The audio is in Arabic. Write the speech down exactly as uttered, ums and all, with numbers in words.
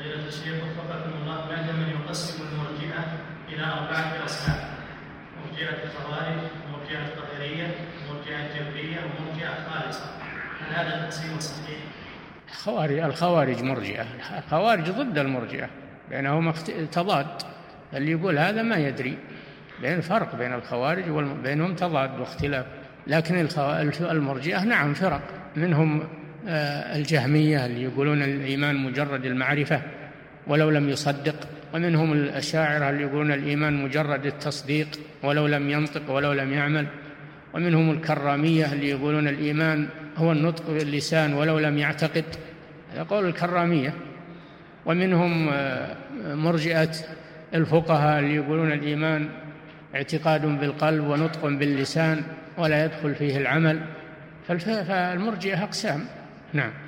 فضيلة الشيخ وفقكم الله، ماذا من يقسم المرجئة إلى أربعة أصناف: مرجئة الخوارج، مرجئة القدرية، مرجئة الجبرية، ومرجئة خالصة، هل هذا تقسيم صحيح؟ الخوارج الخوارج مرجئة، الخوارج ضد المرجئة، بينهما تضاد، اللي يقول هذا ما يدري، بين فرق بين الخوارج وبينهم تضاد واختلاف. لكن المرجئة نعم فرق، منهم الجهمية اللي يقولون الإيمان مجرد المعرفة ولو لم يصدق، ومنهم الأشاعرة اللي يقولون الإيمان مجرد التصديق ولو لم ينطق ولو لم يعمل، ومنهم الكرامية اللي يقولون الإيمان هو النطق باللسان ولو لم يعتقد، هذا قول الكرامية. ومنهم مرجئة الفقهاء اللي يقولون الإيمان اعتقاد بالقلب ونطق باللسان ولا يدخل فيه العمل. فالمرجئة أقسام. نعم.